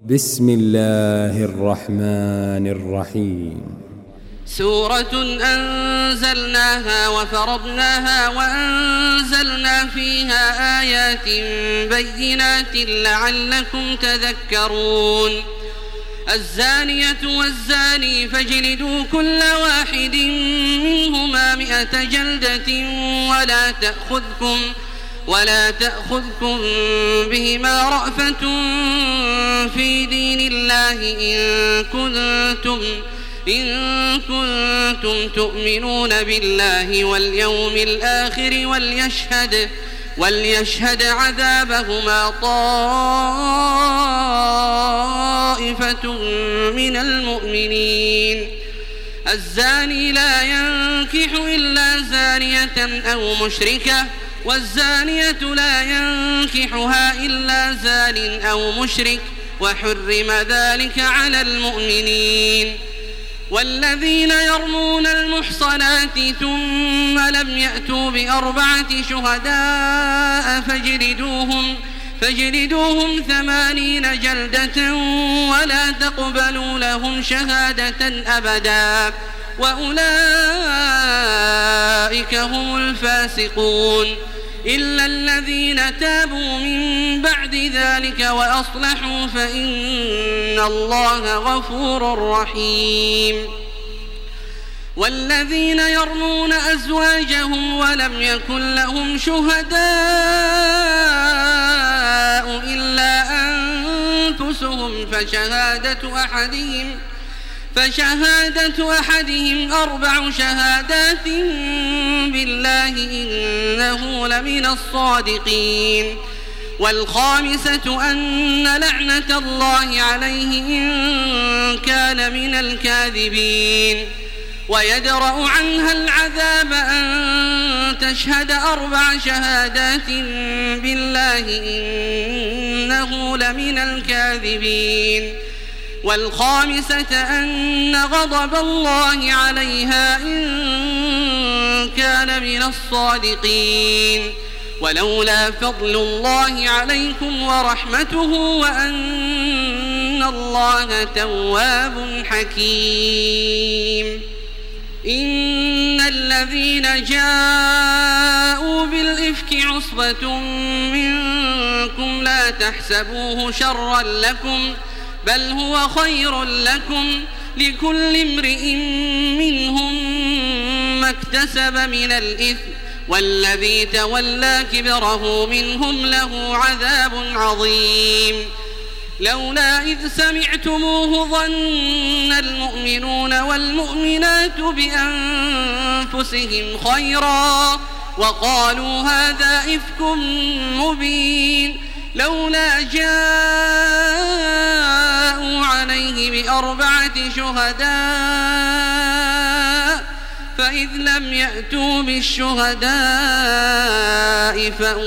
بسم الله الرحمن الرحيم. سورة أنزلناها وفرضناها وأنزلنا فيها آيات بينات لعلكم تذكرون. الزانية والزاني فاجلدوا كل واحد منهما 100 جلدة ولا تأخذكم بهما رأفة في دين الله إن كنتم تؤمنون بالله واليوم الآخر وليشهد عذابهما طائفة من المؤمنين. الزاني لا ينكح إلا زانية أو مشركة، والزانية لا ينكحها إلا زان أو مشرك، وحرم ذلك على المؤمنين. والذين يرمون المحصنات ثم لم يأتوا ب4 شهداء فاجلدوهم 80 جلدة ولا تقبلوا لهم شهادة أبدا، وأولئك هم الفاسقون، إلا الذين تابوا من بعد ذلك وأصلحوا فإن الله غفور رحيم. والذين يرمون أزواجهم ولم يكن لهم شهداء إلا أنفسهم فشهادة أحدهم 4 شهادات بالله إنه لمن الصادقين. والخامسة أن لعنة الله عليه إن كان من الكاذبين. ويدرأ عنها العذاب أن تشهد 4 شهادات بالله إنه لمن الكاذبين. والخامسة أن غضب الله عليها إن كان من الصادقين. ولولا فضل الله عليكم ورحمته وأن الله تواب حكيم. إن الذين جاءوا بالإفك عصبة منكم لا تحسبوه شرا لكم، بل هو خير لكم، لكل امرئ منهم ما اكتسب من الإثم، والذي تولى كبره منهم له عذاب عظيم. لولا إذ سمعتموه ظن المؤمنون والمؤمنات بأنفسهم خيرا وقالوا هذا إفك مبين. لولا جاءوا عليه ب4 شهداء، فإذ لم يأتوا بالشهداء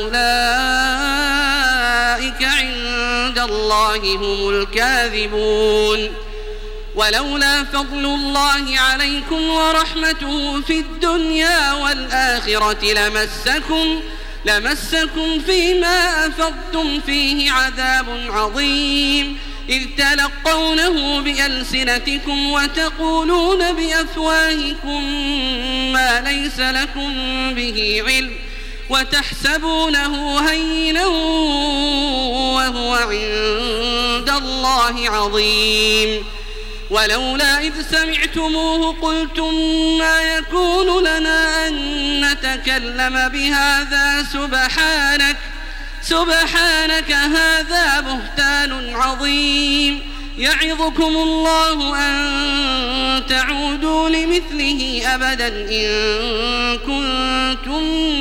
فأولئك عند الله هم الكاذبون. ولولا فضل الله عليكم ورحمته في الدنيا والآخرة لمسكم فيما أفضتم فيه عذاب عظيم، إذ تلقونه بألسنتكم وتقولون بأفواهكم ما ليس لكم به علم، وتحسبونه هينا وهو عند الله عظيم. ولولا إذ سمعتموه قلتم ما يكون لنا أن نتكلم بهذا سبحانك هذا بهتان عظيم. يعظكم الله أن تعودوا لمثله أبدا إن كنتم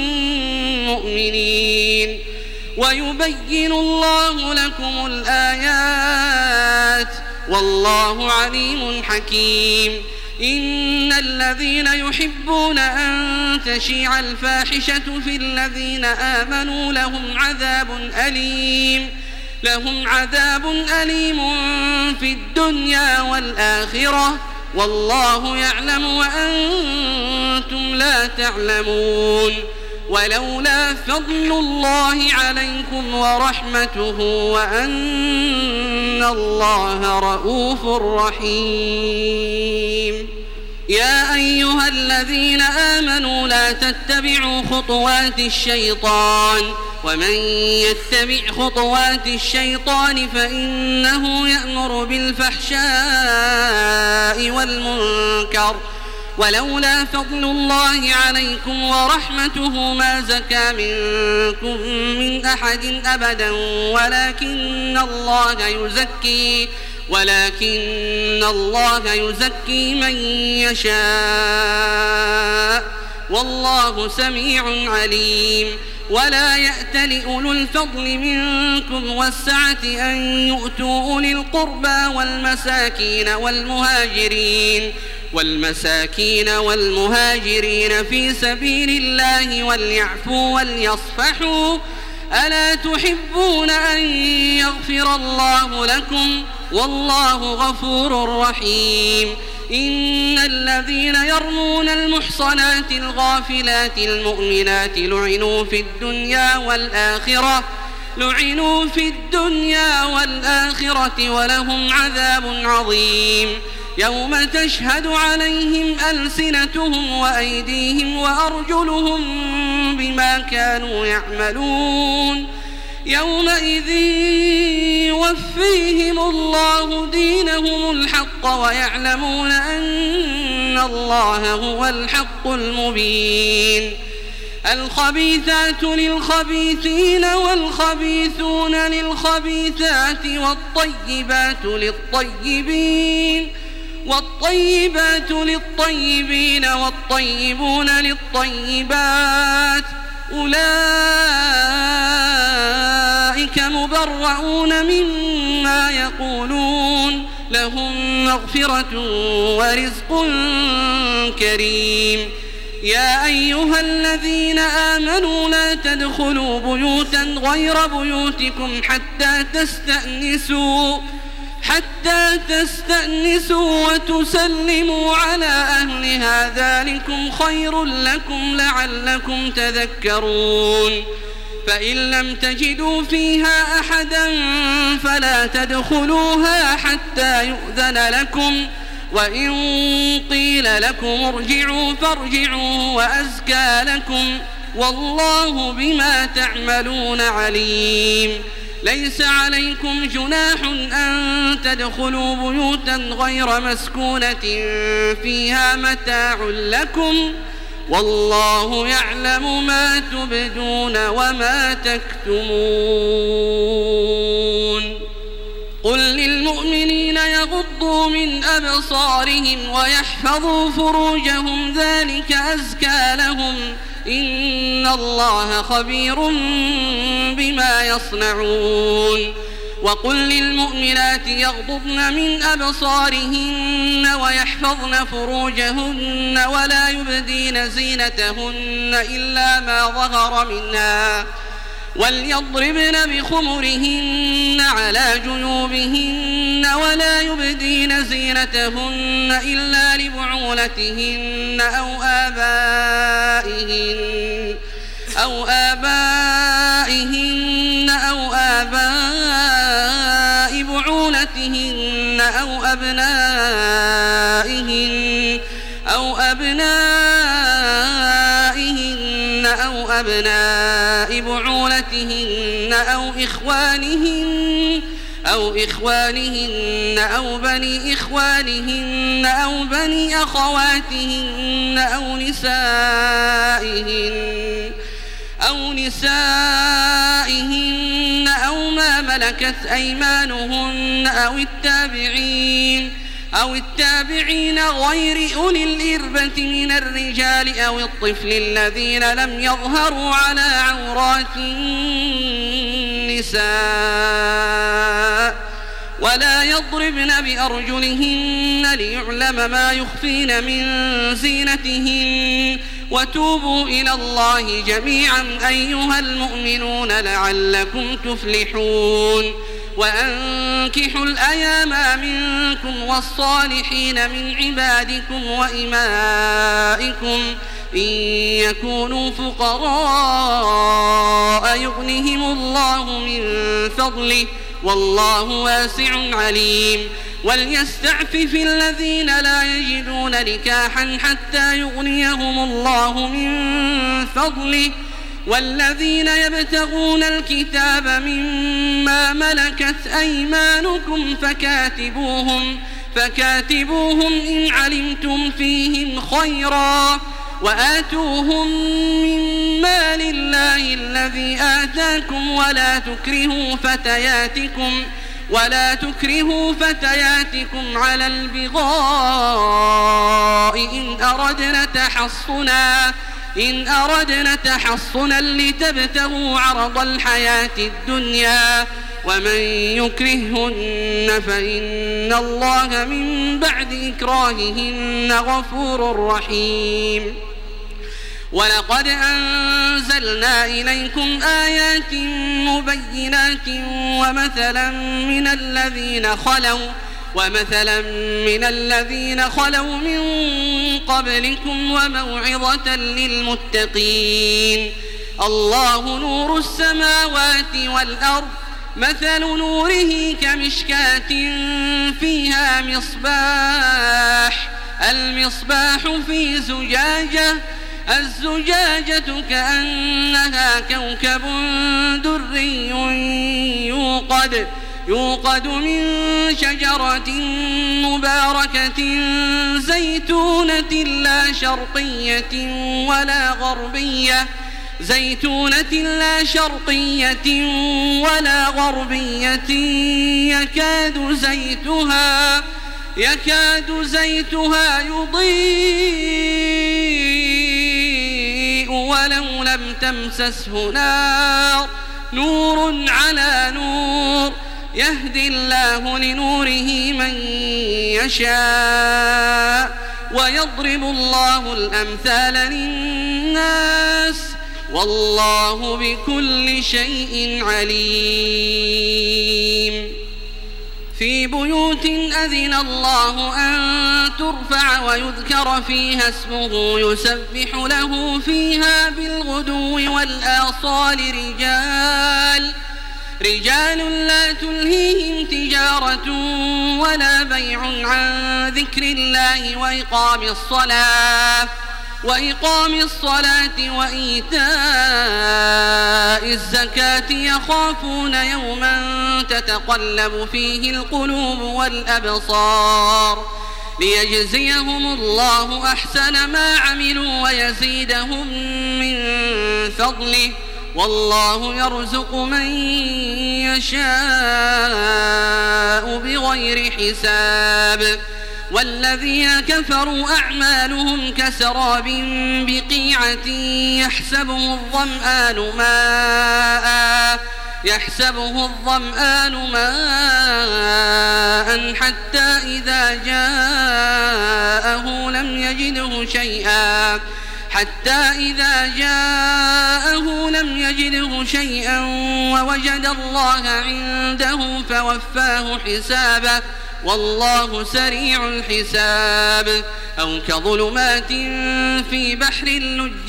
مؤمنين. ويبين الله لكم الآيات والله عليم حكيم. إن الذين يحبون أن تشيع الفاحشة في الذين آمنوا لهم عذاب أليم في الدنيا والآخرة، والله يعلم وأنتم لا تعلمون. ولولا فضل الله عليكم ورحمته وأن الله رؤوف رحيم. يا أيها الذين آمنوا لا تتبعوا خطوات الشيطان ومن يتبع خطوات الشيطان فإنه يأمر بالفحشاء والمنكر ولولا فضل الله عليكم ورحمته ما زكى منكم من أحد أبدا ولكن الله يزكي من يشاء والله سميع عليم. ولا يأت لأولو الفضل منكم والسعة أن يؤتوا أولي القربى والمساكين والمهاجرين في سبيل الله وليعفوا وليصفحوا ألا تحبون أن يغفر الله لكم والله غفور رحيم. إن الذين يرمون المحصنات الغافلات المؤمنات لعنوا في الدنيا والآخرة ولهم عذاب عظيم. يوم تشهد عليهم ألسنتهم وأيديهم وأرجلهم بما كانوا يعملون يومئذ يوفيهم الله دينهم الحق ويعلمون أن الله هو الحق المبين. الخبيثات للخبيثين والخبيثون للخبيثات والطيبات للطيبين والطيبون للطيبات أولئك مبرؤون مما يقولون لهم مغفرة ورزق كريم. يا أيها الذين آمنوا لا تدخلوا بيوتا غير بيوتكم حتى تستأنسوا وتسلموا على أهلها ذلكم خير لكم لعلكم تذكرون. فإن لم تجدوا فيها أحدا فلا تدخلوها حتى يؤذن لكم وإن قيل لكم ارجعوا فارجعوا وأزكى لكم والله بما تعملون عليم. ليس عليكم جناح أن تدخلوا بيوتا غير مسكونة فيها متاع لكم والله يعلم ما تبدون وما تكتمون. قل للمؤمنين يغضوا من أبصارهم ويحفظوا فروجهم ذلك أزكى لهم إن الله خبير بما يصنعون. وقل للمؤمنات يغضضن من أبصارهن ويحفظن فروجهن ولا يبدين زينتهن إلا ما ظهر منها وليضربن بخمرهن على جيوبهن ولا يبدين زينتهن إلا لبعولتهن أو آبائهن أو آباء بعولتهن أو أبنائهن أو أبناء بعولتهن أو إخوانهن أو بني إخوانهن أو بني أخواتهن أو نسائهن أو ما ملكت أيمانهن أو التابعين غير أولي الإربة من الرجال أو الطفل الذين لم يظهروا على عورات النساء ولا يضربن بأرجلهن ليعلم ما يخفين من زينتهن وتوبوا إلى الله جميعا أيها المؤمنون لعلكم تفلحون. وأنكحوا الأيام منكم والصالحين من عبادكم وإمائكم إن يكونوا فقراء يغنهم الله من فضله والله واسع عليم وليستعفف الذين لا يجدون نكاحا حتى يغنيهم الله من فضله والذين يبتغون الكتاب مما ملكت أيمانكم فكاتبوهم إن علمتم فيهم خيرا وآتوهم من مال الله الذي آتاكم ولا تكرهوا فتياتكم على البغاء إن أردنا تحصنا لتبتغوا عرض الحياة الدنيا ومن يكرههن فإن الله من بعد إكراههن غفور رحيم ولقد أنزلنا إليكم آيات مبينات ومثلا من الذين خلوا من قبلكم وموعظة للمتقين الله نور السماوات والأرض مثل نوره كمشكاة فيها المصباح في زجاجة الزجاجة كأنها كوكب دري يوقد من شجرة مباركة زيتونة لا شرقية ولا غربية يكاد زيتها يضيء ولو لم تمسسه نور على نور يهدي الله لنوره من يشاء ويضرب الله الأمثال للناس والله بكل شيء عليم في بيوت أذن الله أن ترفع ويذكر فيها اسمه يسبح له فيها بالغدو والآصال رجال لا تلهيهم تجارة ولا بيع عن ذكر الله وإقام الصلاة وإيتاء الزكاة يخافون يوما تتقلب فيه القلوب والأبصار ليجزيهم الله أحسن ما عملوا ويزيدهم من فضله والله يرزق من يشاء بغير حساب والذين كفروا أعمالهم كسراب بقيعة يحسبه الظمآن ماء حتى إذا جاءه لم يجده شيئا ووجد الله عنده فوفاه حسابه والله سريع الحساب أو كظلمات في بحر لج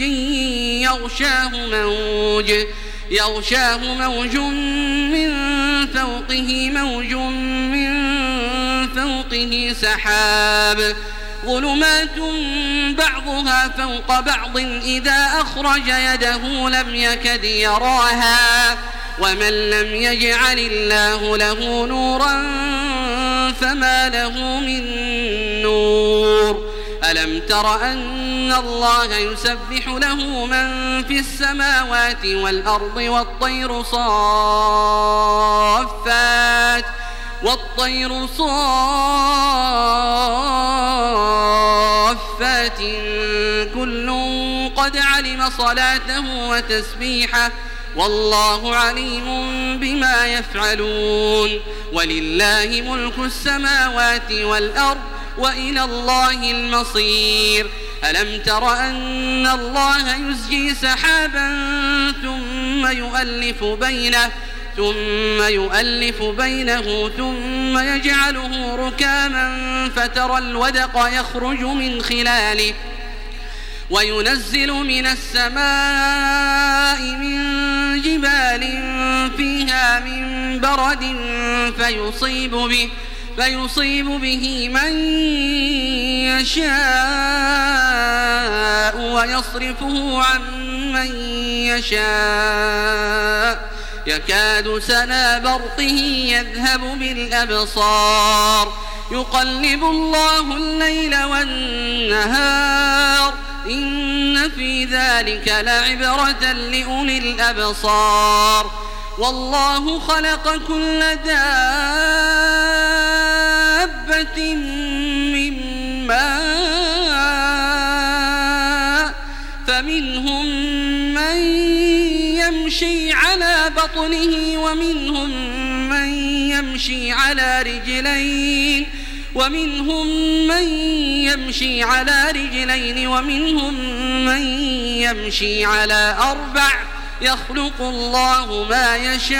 يغشاه موج من فوقه سحاب ظلمات بعضها فوق بعض إذا أخرج يده لم يكد يراها ومن لم يجعل الله له نورا فما له من نور ألم تر أن الله يسبح له من في السماوات والأرض والطير صافات كل قد علم صلاته وتسبيحه والله عليم بما يفعلون ولله ملك السماوات والأرض وإلى الله المصير ألم تر أن الله يزجي سحابا ثم يؤلف بينه ثم يجعله ركاما فترى الودق يخرج من خلاله وينزل من السماء من جبال فيها من برد فيصيب به من يشاء ويصرفه عن من يشاء يكاد سنا برقه يذهب بالأبصار يقلب الله الليل والنهار إن في ذلك لعبرة لأولي الأبصار والله خلق كل دابة من ماء فمنهم من يمشي على بطنه ومنهم من يمشي على رجلين ومنهم من يمشي على أربع يخلق الله ما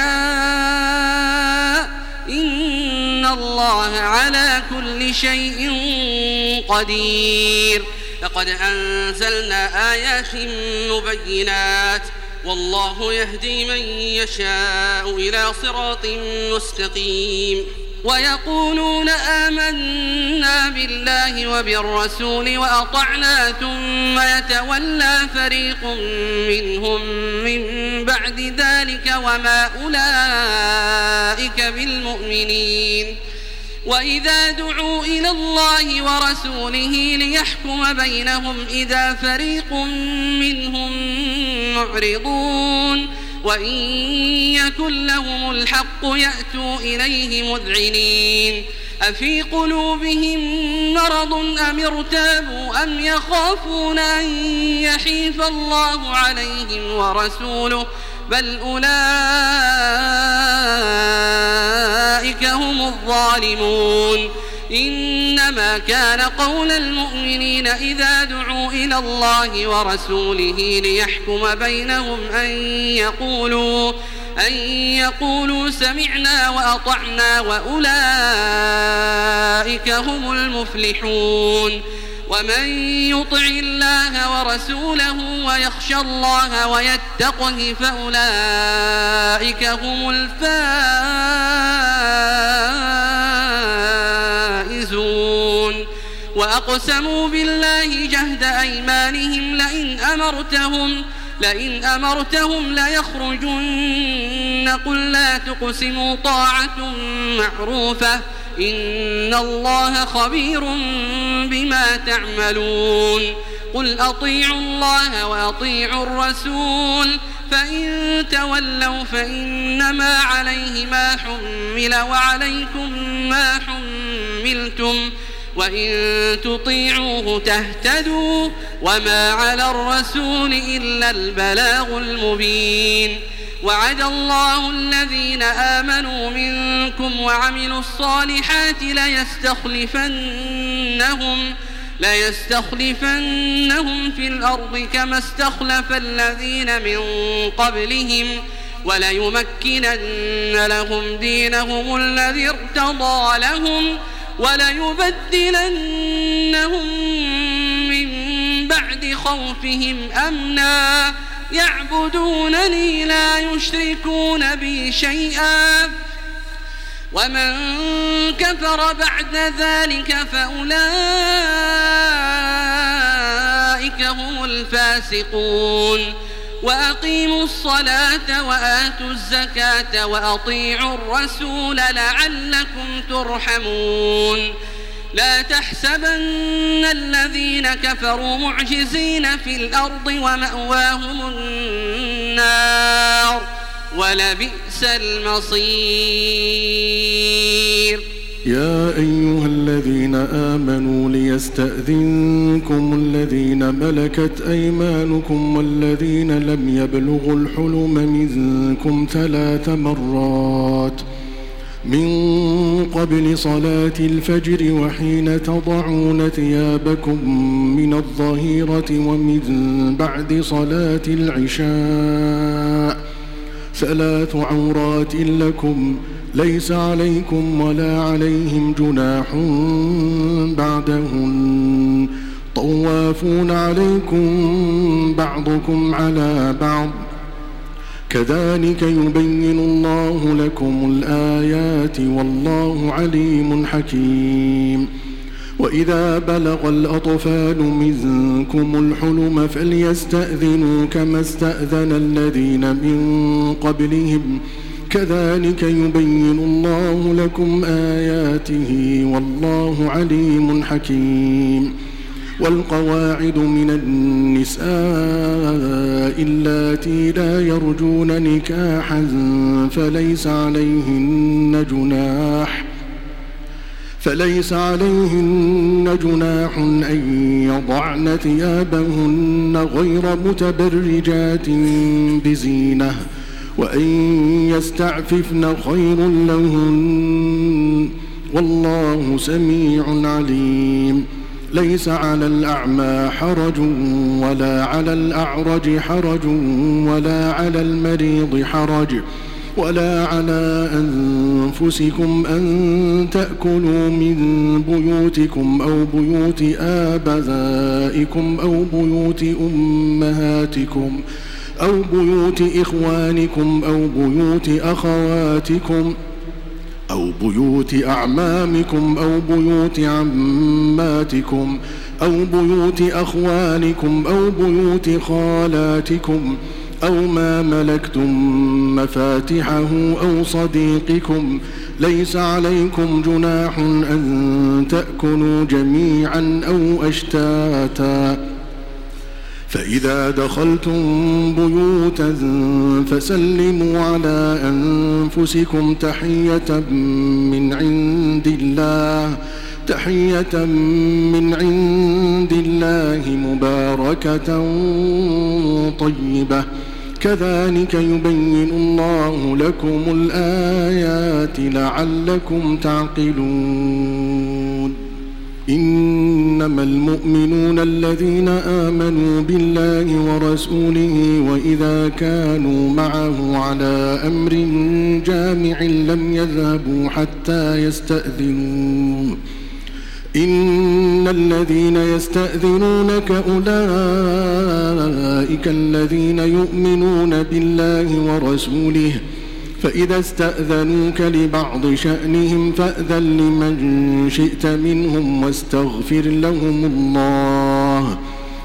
يشاء إن الله على كل شيء قدير لقد أنزلنا آيات مبينات والله يهدي من يشاء إلى صراط مستقيم ويقولون آمنا بالله وبالرسول وأطعنا ثم يتولى فريق منهم من بعد ذلك وما أولئك بالمؤمنين وإذا دعوا إلى الله ورسوله ليحكم بينهم إذا فريق منهم معرضون وإن يكن لهم الحق يأتوا إليه مذعنين أفي قلوبهم مرض أم ارتابوا أم يخافون أن يحيف الله عليهم ورسوله بل أولئك هم الظالمون إنما كان قول المؤمنين إذا دعوا إلى الله ورسوله ليحكم بينهم أن يقولوا سمعنا وأطعنا وأولئك هم المفلحون ومن يطع الله ورسوله ويخشى الله ويتقه فأولئك هم الفائزون وأقسموا بالله جهد أيمانهم لئن أمرتهم ليخرجن قل لا تقسموا طاعة معروفة إن الله خبير بما تعملون قل أطيعوا الله وأطيعوا الرسول فإن تولوا فإنما عليه ما حمل وعليكم ما حملتم وإن تطيعوه تهتدوا وما على الرسول إلا البلاغ المبين وعد الله الذين آمنوا منكم وعملوا الصالحات ليستخلفنهم في الأرض كما استخلف الذين من قبلهم وليمكنن لهم دينهم الذي ارتضى لهم وليبدلنهم من بعد خوفهم أمنا يعبدونني لا يشركون بي شيئا ومن كفر بعد ذلك فأولئك هم الفاسقون وأقيموا الصلاة وآتوا الزكاة وأطيعوا الرسول لعلكم ترحمون لا تحسبن الذين كفروا معجزين في الأرض ومأواهم النار ولبئس المصير يا أيها الذين آمنوا ليستأذنكم الذين ملكت أيمانكم والذين لم يبلغوا الحلم منكم 3 مرات من قبل صلاة الفجر وحين تضعون ثيابكم من الظهيرة ومن بعد صلاة العشاء 3 عورات لكم ليس عليكم ولا عليهم جناح بعدهن طوافون عليكم بعضكم على بعض كذلك يبين الله لكم الآيات والله عليم حكيم وإذا بلغ الأطفال منكم الحلم فليستأذنوا كما استأذن الذين من قبلهم كذلك يبين الله لكم آياته والله عليم حكيم والقواعد من النساء اللاتي لا يرجون نكاحا فليس عليهن جناح أن يضعن ثيابهن غير متبرجات بزينة وأن يستعففن خير لهن والله سميع عليم ليس على الأعمى حرج ولا على الأعرج حرج ولا على المريض حرج ولا على أنفسكم أن تأكلوا من بيوتكم أو بيوت آبائكم أو بيوت أمهاتكم أو بيوت إخوانكم أو بيوت أخواتكم أو بيوت أعمامكم أو بيوت عماتكم أو بيوت أخوالكم أو بيوت خالاتكم أو ما ملكتم مفاتحه أو صديقكم ليس عليكم جناح أن تأكلوا جميعا أو أشتاتا فإذا دخلتم بيوتا فسلموا على أنفسكم تحية من عند الله مباركة طيبة كذلك يبين الله لكم الآيات لعلكم تعقلون إنما المؤمنون الذين آمنوا بالله ورسوله وإذا كانوا معه على أمر جامع لم يذهبوا حتى يستأذنوه إن الذين يستأذنونك أولئك الذين يؤمنون بالله ورسوله فإذا استأذنوك لبعض شأنهم فأذن لمن شئت منهم واستغفر لهم الله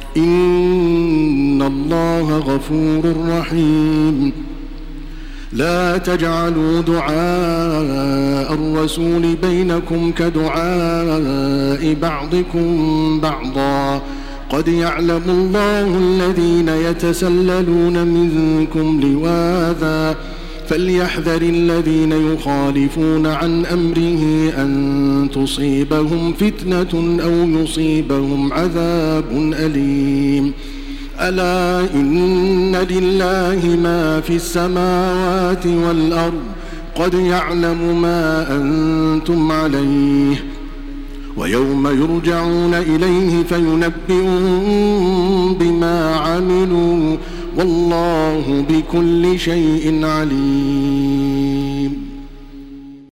إن الله غفور رحيم لا تجعلوا دعاء الرسول بينكم كدعاء بعضكم بعضا قد يعلم الله الذين يتسللون منكم لواذا فليحذر الذين يخالفون عن أمره أن تصيبهم فتنة أو يصيبهم عذاب أليم ألا إن لله ما في السماوات والأرض قد يعلم ما أنتم عليه ويوم يرجعون إليه فينبئهم بما عملوا والله بكل شيء عليم